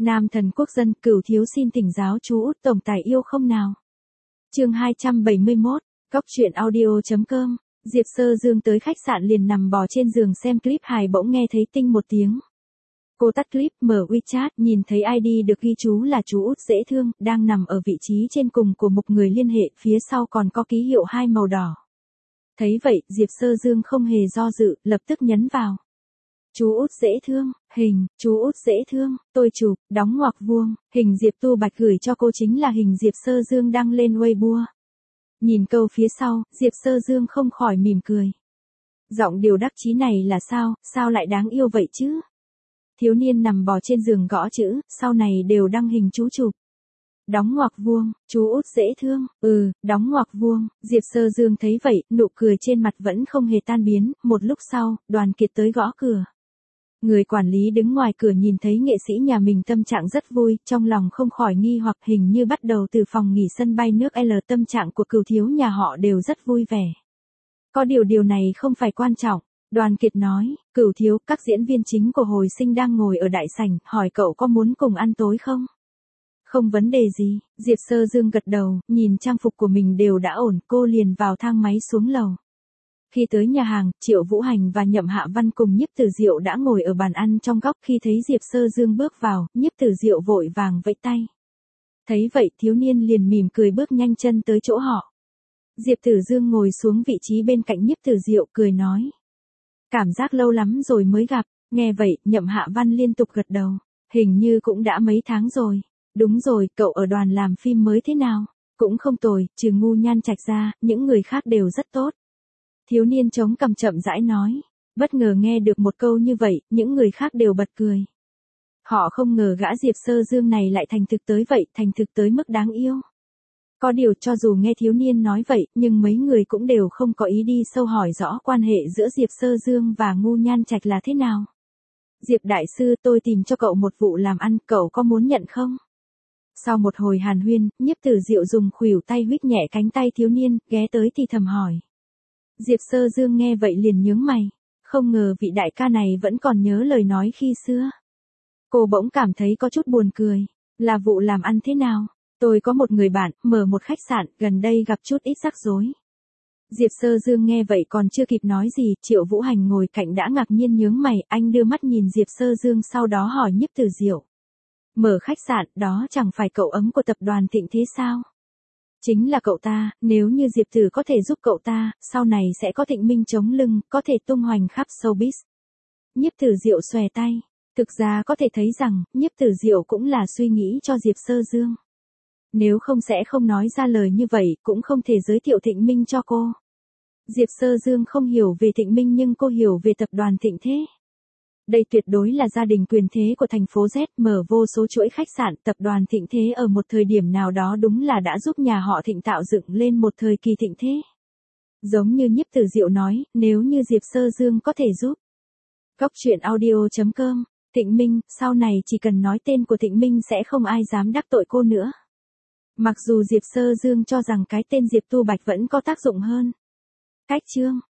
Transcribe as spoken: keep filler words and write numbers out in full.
Nam thần quốc dân, Cửu thiếu xin thỉnh giáo chú Út tổng tài yêu không nào. Chương hai trăm bảy mươi mốt, góc truyện audio chấm com. Diệp Sơ Dương tới khách sạn liền nằm bò trên giường xem clip hài, bỗng nghe thấy tinh một tiếng. Cô tắt clip, mở WeChat, nhìn thấy i đê được ghi chú là chú Út dễ thương, đang nằm ở vị trí trên cùng của một người liên hệ, phía sau còn có ký hiệu hai màu đỏ. Thấy vậy, Diệp Sơ Dương không hề do dự, lập tức nhấn vào. Chú Út dễ thương, hình, chú Út dễ thương, tôi chụp, đóng ngoặc vuông, hình Diệp Tu Bạch gửi cho cô chính là hình Diệp Sơ Dương đăng lên Weibo. Nhìn câu phía sau, Diệp Sơ Dương không khỏi mỉm cười. Giọng điều đắc chí này là sao, sao lại đáng yêu vậy chứ? Thiếu niên nằm bò trên giường gõ chữ, sau này đều đăng hình chú chụp. Đóng ngoặc vuông, chú Út dễ thương, ừ, đóng ngoặc vuông, Diệp Sơ Dương thấy vậy, nụ cười trên mặt vẫn không hề tan biến, một lúc sau, Đoàn Kiệt tới gõ cửa. Người quản lý đứng ngoài cửa nhìn thấy nghệ sĩ nhà mình tâm trạng rất vui, trong lòng không khỏi nghi hoặc, hình như bắt đầu từ phòng nghỉ sân bay nước L tâm trạng của Cửu thiếu nhà họ đều rất vui vẻ. Có điều điều này không phải quan trọng, Đoàn Kiệt nói, Cửu thiếu, các diễn viên chính của hồi sinh đang ngồi ở đại sảnh, hỏi cậu có muốn cùng ăn tối không? Không vấn đề gì, Diệp Sơ Dương gật đầu, nhìn trang phục của mình đều đã ổn, cô liền vào thang máy xuống lầu. Khi tới nhà hàng, Triệu Vũ Hành và Nhậm Hạ Văn cùng Nhiếp Tử Diệu đã ngồi ở bàn ăn trong góc, khi thấy Diệp Sơ Dương bước vào, Nhiếp Tử Diệu vội vàng vẫy tay. Thấy vậy, thiếu niên liền mỉm cười bước nhanh chân tới chỗ họ. Diệp Tử Dương ngồi xuống vị trí bên cạnh Nhiếp Tử Diệu, cười nói. Cảm giác lâu lắm rồi mới gặp, nghe vậy, Nhậm Hạ Văn liên tục gật đầu. Hình như cũng đã mấy tháng rồi. Đúng rồi, cậu ở đoàn làm phim mới thế nào? Cũng không tồi, trừ Ngu Nhan Trạch ra, những người khác đều rất tốt. Thiếu niên chống cằm chậm rãi nói. Bất ngờ nghe được một câu như vậy, những người khác đều bật cười. Họ không ngờ gã Diệp Sơ Dương này lại thành thực tới vậy, thành thực tới mức đáng yêu. Có điều cho dù nghe thiếu niên nói vậy, nhưng mấy người cũng đều không có ý đi sâu hỏi rõ quan hệ giữa Diệp Sơ Dương và Ngu Nhan Trạch là thế nào. Diệp đại sư, tôi tìm cho cậu một vụ làm ăn, cậu có muốn nhận không? Sau một hồi hàn huyên, Nhiếp Tử Diệu dùng khuỷu tay huých nhẹ cánh tay thiếu niên, ghé tới thì thầm hỏi. Diệp Sơ Dương nghe vậy liền nhướng mày, không ngờ vị đại ca này vẫn còn nhớ lời nói khi xưa. Cô bỗng cảm thấy có chút buồn cười, là vụ làm ăn thế nào? Tôi có một người bạn, mở một khách sạn, gần đây gặp chút ít rắc rối. Diệp Sơ Dương nghe vậy còn chưa kịp nói gì, Triệu Vũ Hành ngồi cạnh đã ngạc nhiên nhướng mày, anh đưa mắt nhìn Diệp Sơ Dương sau đó hỏi Nhiếp Tử Diệu. Mở khách sạn, đó chẳng phải cậu ấm của tập đoàn Thịnh Thế sao? Chính là cậu ta, nếu như Diệp Tử có thể giúp cậu ta, sau này sẽ có Thịnh Minh chống lưng, có thể tung hoành khắp showbiz. Nhiếp Tử Diệu xòe tay, thực ra có thể thấy rằng, Nhiếp Tử Diệu cũng là suy nghĩ cho Diệp Sơ Dương. Nếu không sẽ không nói ra lời như vậy, cũng không thể giới thiệu Thịnh Minh cho cô. Diệp Sơ Dương không hiểu về Thịnh Minh nhưng cô hiểu về tập đoàn Thịnh Thế. Đây tuyệt đối là gia đình quyền thế của thành phố Z, mở vô số chuỗi khách sạn, tập đoàn Thịnh Thế ở một thời điểm nào đó đúng là đã giúp nhà họ Thịnh tạo dựng lên một thời kỳ thịnh thế. Giống như Nhiếp Tử Diệu nói, nếu như Diệp Sơ Dương có thể giúp. Góc truyện audio chấm com, Thịnh Minh, sau này chỉ cần nói tên của Thịnh Minh sẽ không ai dám đắc tội cô nữa. Mặc dù Diệp Sơ Dương cho rằng cái tên Diệp Tu Bạch vẫn có tác dụng hơn. Cách chương